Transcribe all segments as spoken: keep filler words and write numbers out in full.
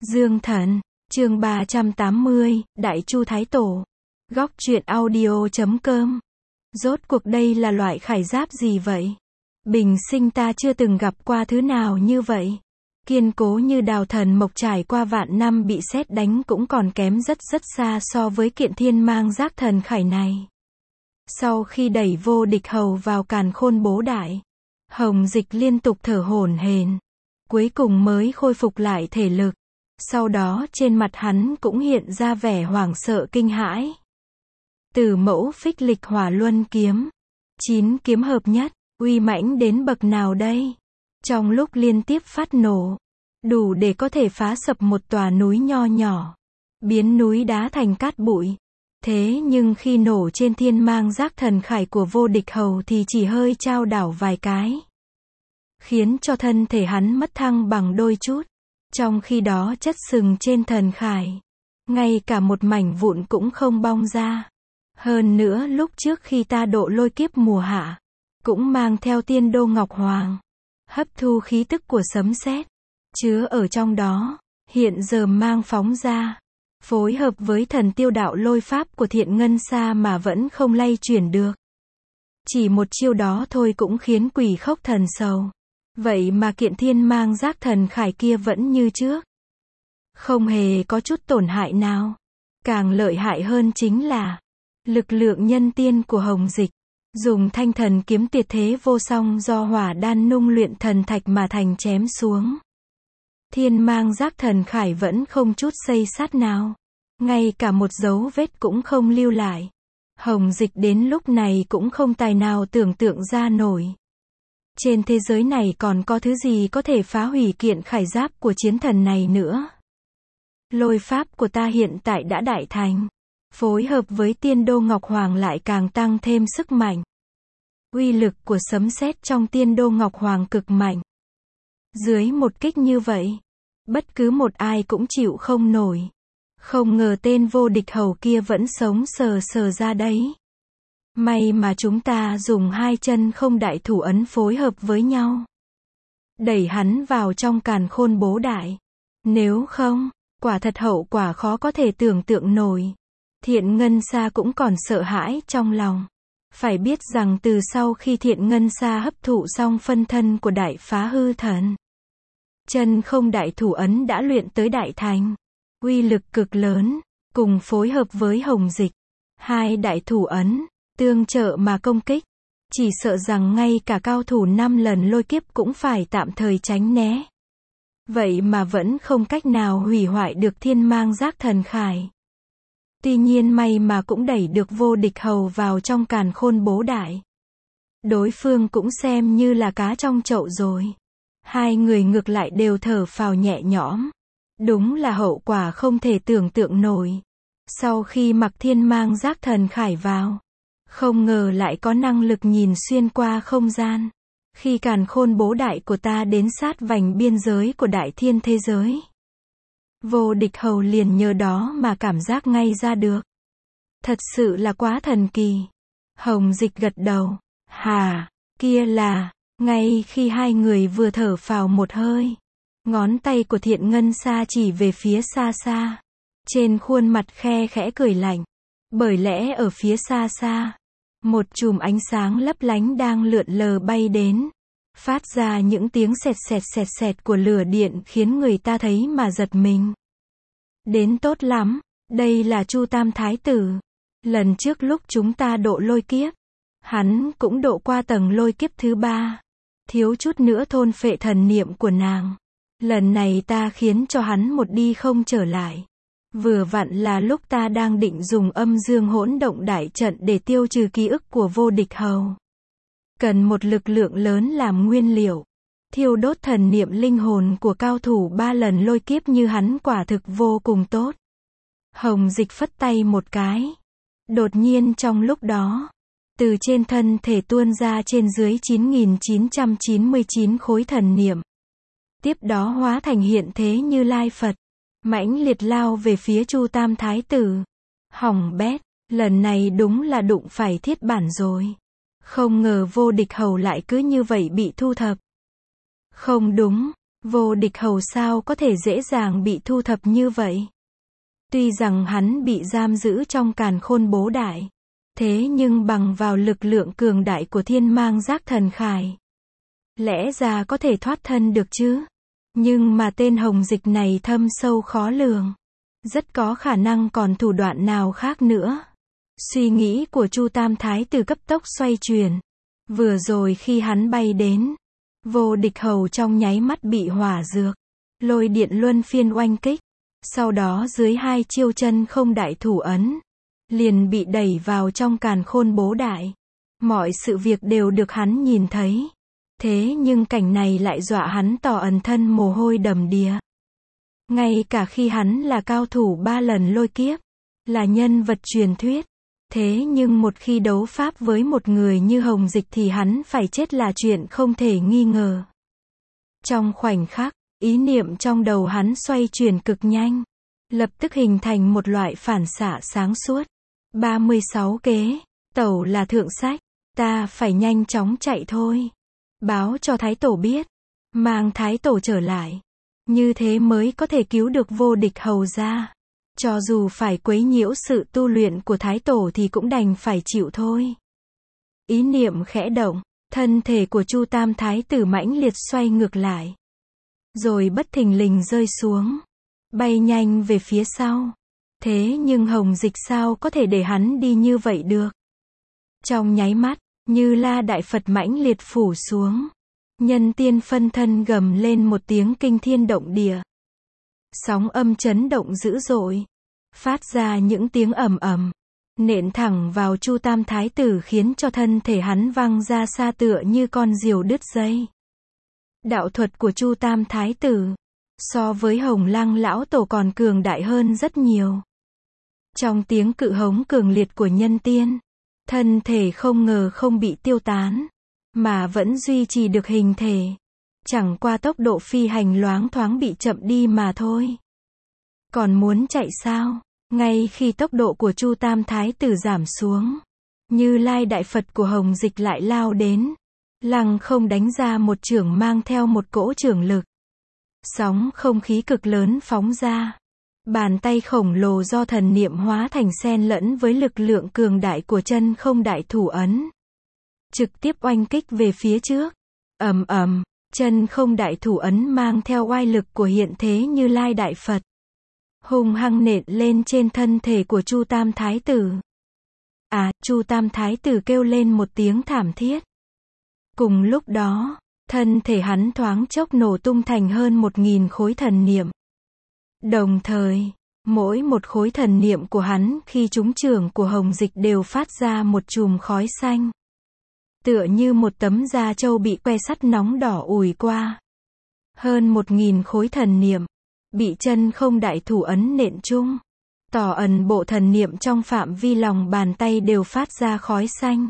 Dương Thần, chương ba trăm tám mươi, Đại Chu Thái Tổ. Góc truyện audio chấm com. Rốt cuộc đây là loại khải giáp gì vậy? Bình sinh ta chưa từng gặp qua thứ nào như vậy. Kiên cố như đào thần mộc, trải qua vạn năm bị sét đánh cũng còn kém rất rất xa so với kiện thiên mang giác thần khải này. Sau khi đẩy Vô Địch Hầu vào càn khôn bố đại, Hồng Dịch liên tục thở hổn hển, cuối cùng mới khôi phục lại thể lực. Sau đó trên mặt hắn cũng hiện ra vẻ hoảng sợ kinh hãi. Tử Mẫu Phích Lịch Hỏa Luân kiếm, chín kiếm hợp nhất, uy mãnh đến bậc nào đây? Trong lúc liên tiếp phát nổ, đủ để có thể phá sập một tòa núi nho nhỏ, biến núi đá thành cát bụi. Thế nhưng khi nổ trên thiên mang giác thần khải của Vô Địch Hầu thì chỉ hơi chao đảo vài cái, khiến cho thân thể hắn mất thăng bằng đôi chút. Trong khi đó chất sừng trên thần khải, ngay cả một mảnh vụn cũng không bong ra. Hơn nữa lúc trước khi ta độ lôi kiếp mùa hạ, cũng mang theo tiên đô ngọc hoàng, hấp thu khí tức của sấm sét, chứa ở trong đó, hiện giờ mang phóng ra, phối hợp với thần tiêu đạo lôi pháp của Thiện Ngân Sa mà vẫn không lay chuyển được. Chỉ một chiêu đó thôi cũng khiến quỷ khốc thần sầu. Vậy mà kiện thiên mang giác thần khải kia vẫn như trước, không hề có chút tổn hại nào. Càng lợi hại hơn chính là lực lượng nhân tiên của Hồng Dịch, dùng thanh thần kiếm tuyệt thế vô song do hỏa đan nung luyện thần thạch mà thành chém xuống. Thiên mang giác thần khải vẫn không chút xây sát nào, ngay cả một dấu vết cũng không lưu lại. Hồng Dịch đến lúc này cũng không tài nào tưởng tượng ra nổi, trên thế giới này còn có thứ gì có thể phá hủy kiện khải giáp của chiến thần này nữa. Lôi pháp của ta hiện tại đã đại thành, phối hợp với tiên đô ngọc hoàng lại càng tăng thêm sức mạnh. Uy lực của sấm sét trong tiên đô ngọc hoàng cực mạnh. Dưới một kích như vậy, bất cứ một ai cũng chịu không nổi. Không ngờ tên Vô Địch Hầu kia vẫn sống sờ sờ ra đấy. May mà chúng ta dùng hai chân không đại thủ ấn phối hợp với nhau, đẩy hắn vào trong càn khôn bố đại. Nếu không, quả thật hậu quả khó có thể tưởng tượng nổi. Thiện Ngân Sa cũng còn sợ hãi trong lòng. Phải biết rằng từ sau khi Thiện Ngân Sa hấp thụ xong phân thân của Đại Phá Hư Thần, chân không đại thủ ấn đã luyện tới đại thành, uy lực cực lớn, cùng phối hợp với Hồng Dịch, hai đại thủ ấn tương trợ mà công kích, chỉ sợ rằng ngay cả cao thủ năm lần lôi kiếp cũng phải tạm thời tránh né. Vậy mà vẫn không cách nào hủy hoại được thiên mang giác thần khải. Tuy nhiên may mà cũng đẩy được Vô Địch Hầu vào trong càn khôn bố đại. Đối phương cũng xem như là cá trong chậu rồi. Hai người ngược lại đều thở phào nhẹ nhõm. Đúng là hậu quả không thể tưởng tượng nổi. Sau khi mặc thiên mang giác thần khải vào, không ngờ lại có năng lực nhìn xuyên qua không gian. Khi càn khôn bố đại của ta đến sát vành biên giới của đại thiên thế giới, Vô Địch Hầu liền nhờ đó mà cảm giác ngay ra được. Thật sự là quá thần kỳ. Hồng Dịch gật đầu. Hà, kia là, ngay khi hai người vừa thở phào một hơi, ngón tay của Thiện Ngân Sa chỉ về phía xa xa. Trên khuôn mặt khe khẽ cười lạnh. Bởi lẽ ở phía xa xa, một chùm ánh sáng lấp lánh đang lượn lờ bay đến, phát ra những tiếng sẹt sẹt sẹt sẹt của lửa điện khiến người ta thấy mà giật mình. Đến tốt lắm, đây là Chu Tam Thái Tử. Lần trước lúc chúng ta độ lôi kiếp, hắn cũng độ qua tầng lôi kiếp thứ ba, thiếu chút nữa thôn phệ thần niệm của nàng. Lần này ta khiến cho hắn một đi không trở lại. Vừa vặn là lúc ta đang định dùng âm dương hỗn động đại trận để tiêu trừ ký ức của Vô Địch Hầu. Cần một lực lượng lớn làm nguyên liệu, thiêu đốt thần niệm linh hồn của cao thủ ba lần lôi kiếp như hắn quả thực vô cùng tốt. Hồng Dịch phất tay một cái. Đột nhiên trong lúc đó, từ trên thân thể tuôn ra trên dưới chín nghìn chín trăm chín mươi chín khối thần niệm. Tiếp đó hóa thành hiện thế Như Lai Phật, mãnh liệt lao về phía Chu Tam Thái Tử. Hỏng bét, lần này đúng là đụng phải thiết bản rồi. Không ngờ Vô Địch Hầu lại cứ như vậy bị thu thập. Không đúng, Vô Địch Hầu sao có thể dễ dàng bị thu thập như vậy? Tuy rằng hắn bị giam giữ trong càn khôn bố đại, thế nhưng bằng vào lực lượng cường đại của thiên mang giác thần khải, lẽ ra có thể thoát thân được chứ? Nhưng mà tên Hồng Dịch này thâm sâu khó lường, rất có khả năng còn thủ đoạn nào khác nữa. Suy nghĩ của Chu Tam Thái Tử cấp tốc xoay chuyển. Vừa rồi khi hắn bay đến, Vô Địch Hầu trong nháy mắt bị hỏa dược, lôi điện luân phiên oanh kích. Sau đó dưới hai chiêu chân không đại thủ ấn, liền bị đẩy vào trong càn khôn bố đại. Mọi sự việc đều được hắn nhìn thấy. Thế nhưng cảnh này lại dọa hắn tỏ ẩn thân mồ hôi đầm đìa. Ngay cả khi hắn là cao thủ ba lần lôi kiếp, là nhân vật truyền thuyết, thế nhưng một khi đấu pháp với một người như Hồng Dịch thì hắn phải chết là chuyện không thể nghi ngờ. Trong khoảnh khắc, ý niệm trong đầu hắn xoay chuyển cực nhanh, lập tức hình thành một loại phản xạ sáng suốt. ba mươi sáu kế, tẩu là thượng sách, ta phải nhanh chóng chạy thôi. Báo cho Thái Tổ biết, mang Thái Tổ trở lại. Như thế mới có thể cứu được Vô Địch Hầu ra. Cho dù phải quấy nhiễu sự tu luyện của Thái Tổ thì cũng đành phải chịu thôi. Ý niệm khẽ động, thân thể của Chu Tam Thái Tử mãnh liệt xoay ngược lại. Rồi bất thình lình rơi xuống, bay nhanh về phía sau. Thế nhưng Hồng Dịch sao có thể để hắn đi như vậy được? Trong nháy mắt, Như La Đại Phật mãnh liệt phủ xuống. Nhân tiên phân thân gầm lên một tiếng kinh thiên động địa. Sóng âm chấn động dữ dội, phát ra những tiếng ầm ầm, nện thẳng vào Chu Tam Thái Tử khiến cho thân thể hắn văng ra xa tựa như con diều đứt dây. Đạo thuật của Chu Tam Thái Tử, so với Hồng Lăng lão tổ còn cường đại hơn rất nhiều. Trong tiếng cự hống cường liệt của nhân tiên, thân thể không ngờ không bị tiêu tán, mà vẫn duy trì được hình thể. Chẳng qua tốc độ phi hành loáng thoáng bị chậm đi mà thôi. Còn muốn chạy sao? Ngay khi tốc độ của Chu Tam Thái Tử giảm xuống, Như Lai Đại Phật của Hồng Dịch lại lao đến, lăng không đánh ra một chưởng mang theo một cỗ chưởng lực. Sóng không khí cực lớn phóng ra. Bàn tay khổng lồ do thần niệm hóa thành xen lẫn với lực lượng cường đại của chân không đại thủ ấn, trực tiếp oanh kích về phía trước. Ầm ầm, chân không đại thủ ấn mang theo oai lực của hiện thế Như Lai Đại Phật, hung hăng nện lên trên thân thể của Chu Tam Thái Tử. À, Chu Tam Thái Tử kêu lên một tiếng thảm thiết. Cùng lúc đó, thân thể hắn thoáng chốc nổ tung thành hơn một nghìn khối thần niệm. Đồng thời, mỗi một khối thần niệm của hắn khi trúng chưởng của Hồng Dịch đều phát ra một chùm khói xanh. Tựa như một tấm da trâu bị que sắt nóng đỏ ùi qua. Hơn một nghìn khối thần niệm, bị chân không đại thủ ấn nện chung. Tỏ ẩn bộ thần niệm trong phạm vi lòng bàn tay đều phát ra khói xanh.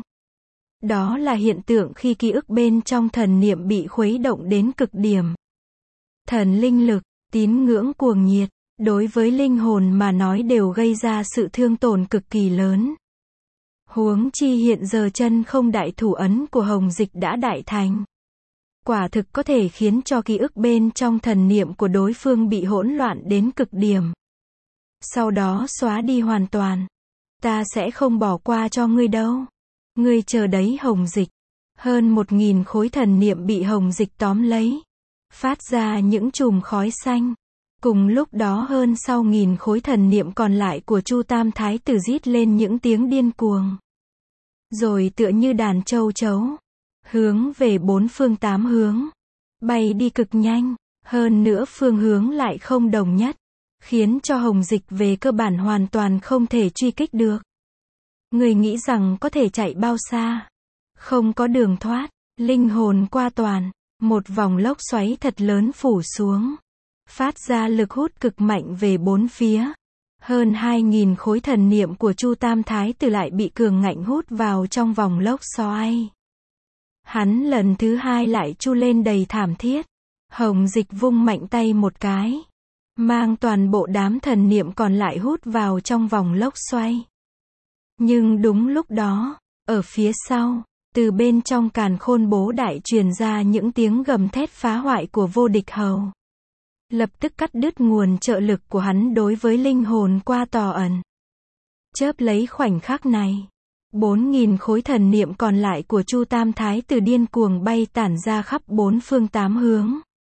Đó là hiện tượng khi ký ức bên trong thần niệm bị khuấy động đến cực điểm. Thần linh lực, tín ngưỡng cuồng nhiệt, đối với linh hồn mà nói đều gây ra sự thương tổn cực kỳ lớn. Huống chi hiện giờ chân không đại thủ ấn của Hồng Dịch đã đại thành. Quả thực có thể khiến cho ký ức bên trong thần niệm của đối phương bị hỗn loạn đến cực điểm. Sau đó xóa đi hoàn toàn. Ta sẽ không bỏ qua cho ngươi đâu. Ngươi chờ đấy Hồng Dịch. Hơn một nghìn khối thần niệm bị Hồng Dịch tóm lấy, phát ra những chùm khói xanh. Cùng lúc đó hơn sau nghìn khối thần niệm còn lại của Chu Tam Thái Tử rít lên những tiếng điên cuồng. Rồi tựa như đàn châu chấu, hướng về bốn phương tám hướng, bay đi cực nhanh, hơn nữa phương hướng lại không đồng nhất, khiến cho Hồng Dịch về cơ bản hoàn toàn không thể truy kích được. Người nghĩ rằng có thể chạy bao xa? Không có đường thoát, linh hồn qua toàn, một vòng lốc xoáy thật lớn phủ xuống, phát ra lực hút cực mạnh về bốn phía. Hơn hai nghìn khối thần niệm của Chu Tam Thái Tử lại bị cường ngạnh hút vào trong vòng lốc xoáy. Hắn lần thứ hai lại chu lên đầy thảm thiết. Hồng Dịch vung mạnh tay một cái, mang toàn bộ đám thần niệm còn lại hút vào trong vòng lốc xoáy. Nhưng đúng lúc đó, ở phía sau, từ bên trong càn khôn bố đại truyền ra những tiếng gầm thét phá hoại của Vô Địch Hầu. lập tức cắt đứt nguồn trợ lực của hắn đối với linh hồn qua tò ẩn. Chớp lấy khoảnh khắc này, bốn nghìn khối thần niệm còn lại của Chu Tam Thái Tử điên cuồng bay tản ra khắp bốn phương tám hướng.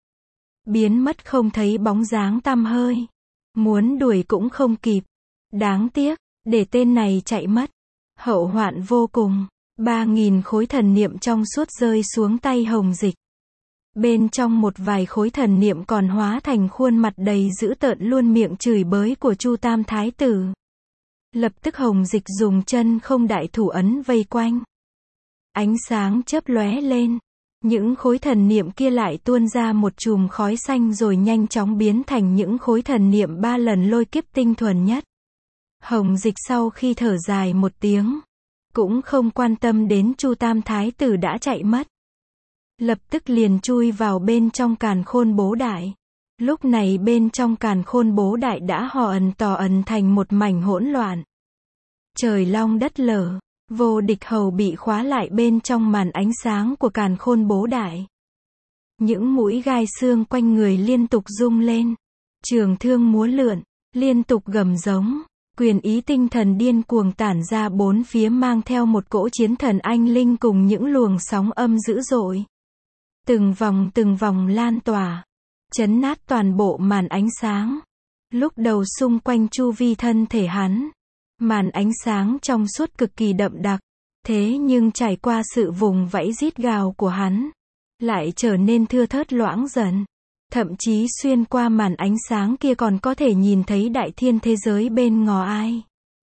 Biến mất không thấy bóng dáng tăm hơi. Muốn đuổi cũng không kịp. Đáng tiếc, để tên này chạy mất. Hậu hoạn vô cùng. Ba nghìn khối thần niệm trong suốt rơi xuống tay Hồng Dịch. Bên trong một vài khối thần niệm còn hóa thành khuôn mặt đầy dữ tợn luôn miệng chửi bới của Chu Tam Thái Tử. Lập tức Hồng Dịch dùng chân không đại thủ ấn vây quanh. Ánh sáng chớp lóe lên. Những khối thần niệm kia lại tuôn ra một chùm khói xanh rồi nhanh chóng biến thành những khối thần niệm ba lần lôi kiếp tinh thuần nhất. Hồng Dịch sau khi thở dài một tiếng, cũng không quan tâm đến Chu Tam Thái Tử đã chạy mất. Lập tức liền chui vào bên trong càn khôn bố đại. Lúc này bên trong càn khôn bố đại đã hò ẩn tò ẩn thành một mảnh hỗn loạn. Trời long đất lở, Vô Địch Hầu bị khóa lại bên trong màn ánh sáng của càn khôn bố đại. Những mũi gai xương quanh người liên tục rung lên. Trường thương múa lượn, liên tục gầm giống. Quyền ý tinh thần điên cuồng tản ra bốn phía mang theo một cỗ chiến thần anh linh cùng những luồng sóng âm dữ dội. Từng vòng từng vòng lan tỏa, chấn nát toàn bộ màn ánh sáng. Lúc đầu xung quanh chu vi thân thể hắn, màn ánh sáng trong suốt cực kỳ đậm đặc, thế nhưng trải qua sự vùng vẫy rít gào của hắn, lại trở nên thưa thớt loãng dần. Thậm chí xuyên qua màn ánh sáng kia còn có thể nhìn thấy đại thiên thế giới bên ngò ai.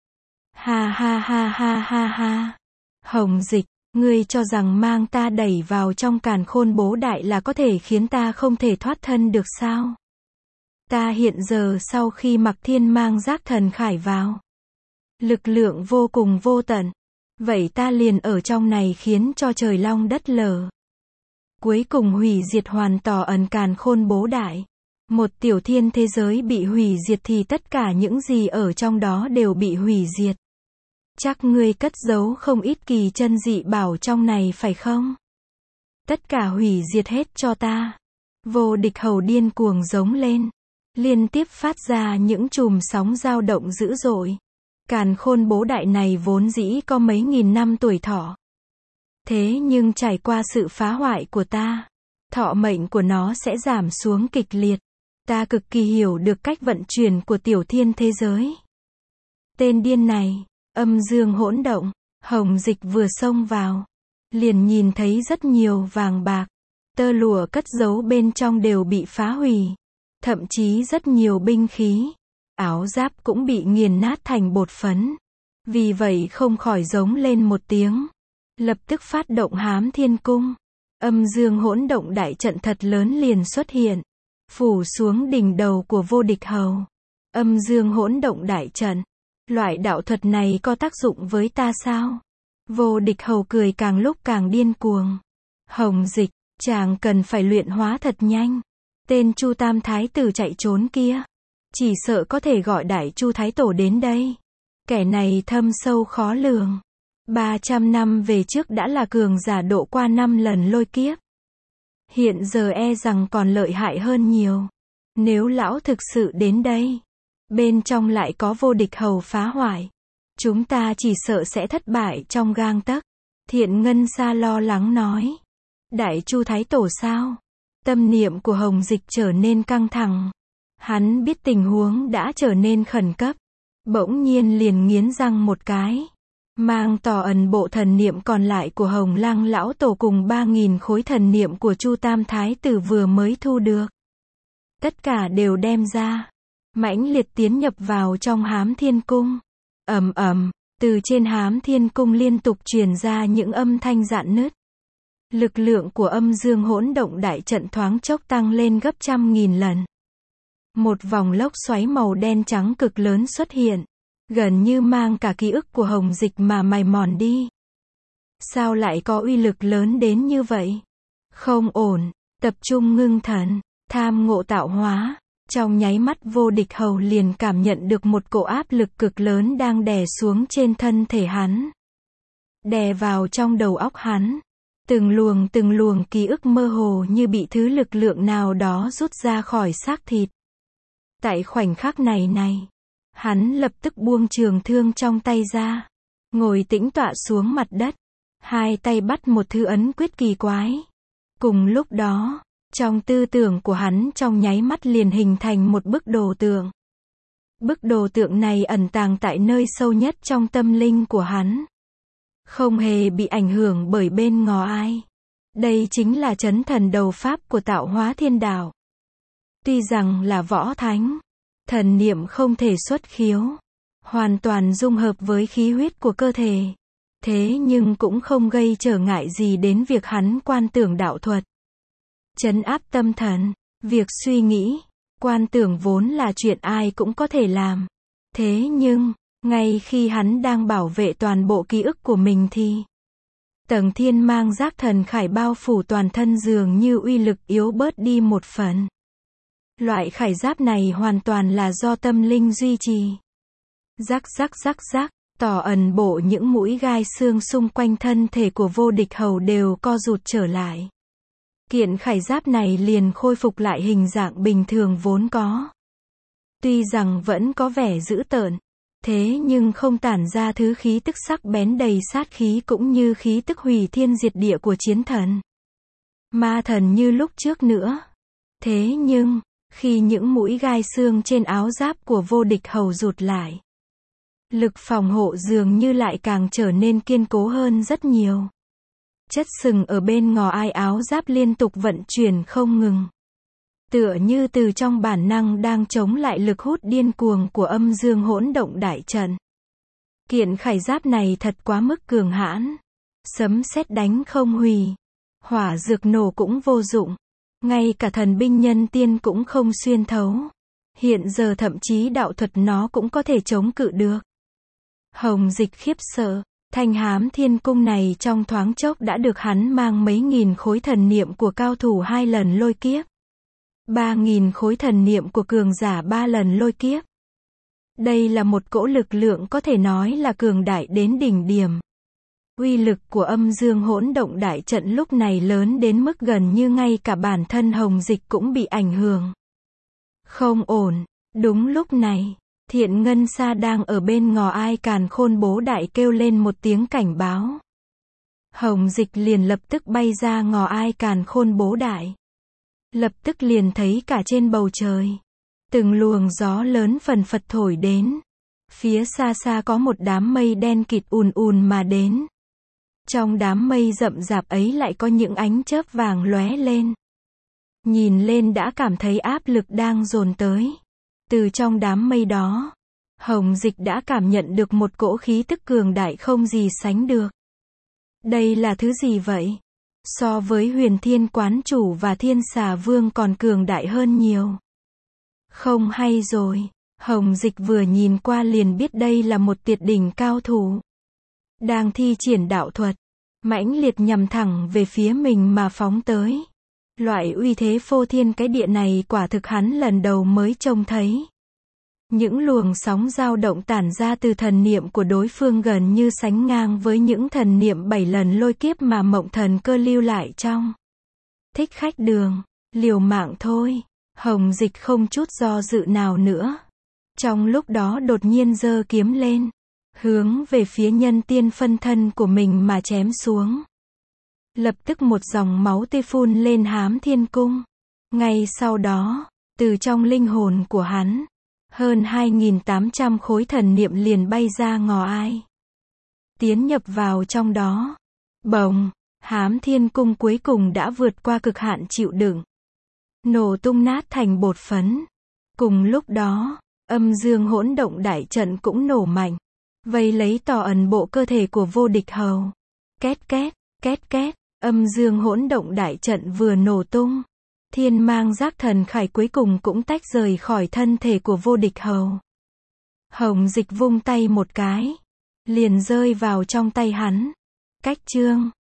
Ha ha ha ha ha ha. Hồng Dịch, ngươi cho rằng mang ta đẩy vào trong càn khôn bố đại là có thể khiến ta không thể thoát thân được sao? Ta hiện giờ sau khi mặc thiên mang giác thần khải vào, lực lượng vô cùng vô tận. Vậy ta liền ở trong này khiến cho trời long đất lở. Cuối cùng hủy diệt hoàn tò ẩn càn khôn bố đại. Một tiểu thiên thế giới bị hủy diệt thì tất cả những gì ở trong đó đều bị hủy diệt. Chắc ngươi cất giấu không ít kỳ chân dị bảo trong này phải không? Tất cả hủy diệt hết cho ta. Vô Địch Hầu điên cuồng giống lên, liên tiếp phát ra những chùm sóng dao động dữ dội. Càn khôn bố đại này vốn dĩ có mấy nghìn năm tuổi thọ. Thế nhưng trải qua sự phá hoại của ta, thọ mệnh của nó sẽ giảm xuống kịch liệt. Ta cực kỳ hiểu được cách vận chuyển của tiểu thiên thế giới. Tên điên này, âm dương hỗn động, Hồng Dịch vừa xông vào, liền nhìn thấy rất nhiều vàng bạc, tơ lụa cất giấu bên trong đều bị phá hủy. Thậm chí rất nhiều binh khí, áo giáp cũng bị nghiền nát thành bột phấn. Vì vậy không khỏi giống lên một tiếng. Lập tức phát động Hám Thiên Cung. Âm dương hỗn động đại trận thật lớn liền xuất hiện, phủ xuống đỉnh đầu của Vô Địch Hầu. Âm dương hỗn động đại trận. Loại đạo thuật này có tác dụng với ta sao? Vô Địch Hầu cười càng lúc càng điên cuồng. Hồng Dịch, chàng cần phải luyện hóa thật nhanh. Tên Chu Tam Thái Tử chạy trốn kia, chỉ sợ có thể gọi Đại Chu Thái Tổ đến đây. Kẻ này thâm sâu khó lường. ba trăm năm về trước đã là cường giả độ qua năm lần lôi kiếp. Hiện giờ e rằng còn lợi hại hơn nhiều. Nếu lão thực sự đến đây, bên trong lại có Vô Địch Hầu phá hoại, chúng ta chỉ sợ sẽ thất bại trong gang tấc. Thiện Ngân Sa lo lắng nói. Đại Chu Thái Tổ sao? Tâm niệm của Hồng Dịch trở nên căng thẳng. Hắn biết tình huống đã trở nên khẩn cấp. Bỗng nhiên liền nghiến răng một cái. Mang tò ẩn bộ thần niệm còn lại của Hồng Lăng Lão Tổ cùng ba nghìn khối thần niệm của Chu Tam Thái Tử vừa mới thu được. Tất cả đều đem ra. Mãnh liệt tiến nhập vào trong Hám Thiên Cung. Ầm ầm, từ trên Hám Thiên Cung liên tục truyền ra những âm thanh rạn nứt. Lực lượng của âm dương hỗn động đại trận thoáng chốc tăng lên gấp trăm nghìn lần. Một vòng lốc xoáy màu đen trắng cực lớn xuất hiện, gần như mang cả ký ức của Hồng Dịch mà mài mòn đi. Sao lại có uy lực lớn đến như vậy? Không ổn, tập trung ngưng thần, tham ngộ tạo hóa. Trong nháy mắt Vô Địch Hầu liền cảm nhận được một cỗ áp lực cực lớn đang đè xuống trên thân thể hắn. Đè vào trong đầu óc hắn. Từng luồng từng luồng ký ức mơ hồ như bị thứ lực lượng nào đó rút ra khỏi xác thịt. Tại khoảnh khắc này này, hắn lập tức buông trường thương trong tay ra, ngồi tĩnh tọa xuống mặt đất, hai tay bắt một thứ ấn quyết kỳ quái. Cùng lúc đó, trong tư tưởng của hắn trong nháy mắt liền hình thành một bức đồ tượng. Bức đồ tượng này ẩn tàng tại nơi sâu nhất trong tâm linh của hắn, không hề bị ảnh hưởng bởi bên ngò ai. Đây chính là chấn thần đầu pháp của tạo hóa thiên đạo. Tuy rằng là võ thánh, thần niệm không thể xuất khiếu, hoàn toàn dung hợp với khí huyết của cơ thể. Thế nhưng cũng không gây trở ngại gì đến việc hắn quan tưởng đạo thuật. Trấn áp tâm thần, việc suy nghĩ, quan tưởng vốn là chuyện ai cũng có thể làm. Thế nhưng, ngay khi hắn đang bảo vệ toàn bộ ký ức của mình thì tầng thiên mang giác thần khải bao phủ toàn thân dường như uy lực yếu bớt đi một phần. Loại khải giáp này hoàn toàn là do tâm linh duy trì. Rắc rắc rắc rắc, tỏ ẩn bộ những mũi gai xương xung quanh thân thể của vô địch hầu đều co rụt trở lại. Kiện khải giáp này liền khôi phục lại hình dạng bình thường vốn có. Tuy rằng vẫn có vẻ dữ tợn, thế nhưng không tản ra thứ khí tức sắc bén đầy sát khí cũng như khí tức hủy thiên diệt địa của chiến thần, ma thần như lúc trước nữa. Thế nhưng, khi những mũi gai xương trên áo giáp của vô địch hầu rụt lại, lực phòng hộ dường như lại càng trở nên kiên cố hơn rất nhiều. Chất sừng ở bên ngò ai áo giáp liên tục vận chuyển không ngừng, tựa như từ trong bản năng đang chống lại lực hút điên cuồng của âm dương hỗn động đại trận. Kiện khải giáp này thật quá mức cường hãn. Sấm sét đánh không hủy, hỏa dược nổ cũng vô dụng, ngay cả thần binh nhân tiên cũng không xuyên thấu. Hiện giờ thậm chí đạo thuật nó cũng có thể chống cự được. Hồng Dịch khiếp sợ, thanh hám thiên cung này trong thoáng chốc đã được hắn mang mấy nghìn khối thần niệm của cao thủ hai lần lôi kiếp. Ba nghìn khối thần niệm của cường giả ba lần lôi kiếp. Đây là một cỗ lực lượng có thể nói là cường đại đến đỉnh điểm. Uy lực của âm dương hỗn động đại trận lúc này lớn đến mức gần như ngay cả bản thân Hồng Dịch cũng bị ảnh hưởng. Không ổn, đúng lúc này, Thiện Ngân Sa đang ở bên ngò ai càn khôn bố đại kêu lên một tiếng cảnh báo. Hồng Dịch liền lập tức bay ra ngò ai càn khôn bố đại. Lập tức liền thấy cả trên bầu trời, từng luồng gió lớn phần phật thổi đến. Phía xa xa có một đám mây đen kịt ùn ùn mà đến. Trong đám mây rậm rạp ấy lại có những ánh chớp vàng lóe lên. Nhìn lên đã cảm thấy áp lực đang dồn tới. Từ trong đám mây đó, Hồng Dịch đã cảm nhận được một cỗ khí tức cường đại không gì sánh được. Đây là thứ gì vậy? So với Huyền Thiên Quán Chủ và Thiên Xà Vương còn cường đại hơn nhiều. Không hay rồi, Hồng Dịch vừa nhìn qua liền biết đây là một tuyệt đỉnh cao thủ. Đang thi triển đạo thuật, mãnh liệt nhằm thẳng về phía mình mà phóng tới. Loại uy thế phô thiên cái địa này quả thực hắn lần đầu mới trông thấy. Những luồng sóng dao động tản ra từ thần niệm của đối phương gần như sánh ngang với những thần niệm bảy lần lôi kiếp mà Mộng Thần Cơ lưu lại trong Thích Khách Đường. Liều mạng thôi, Hồng Dịch không chút do dự nào nữa. Trong lúc đó đột nhiên giơ kiếm lên, hướng về phía nhân tiên phân thân của mình mà chém xuống. Lập tức một dòng máu tươi phun lên hám thiên cung. Ngay sau đó, từ trong linh hồn của hắn, hơn hai nghìn tám trăm khối thần niệm liền bay ra ngò ai, tiến nhập vào trong đó. Bồng, hám thiên cung cuối cùng đã vượt qua cực hạn chịu đựng, nổ tung nát thành bột phấn. Cùng lúc đó, âm dương hỗn động đại trận cũng nổ mạnh, vây lấy tỏ ẩn bộ cơ thể của vô địch hầu. Két két, két két, âm dương hỗn động đại trận vừa nổ tung, thiên mang giác thần khải cuối cùng cũng tách rời khỏi thân thể của vô địch hầu. Hồng Dịch vung tay một cái, liền rơi vào trong tay hắn. Cách chương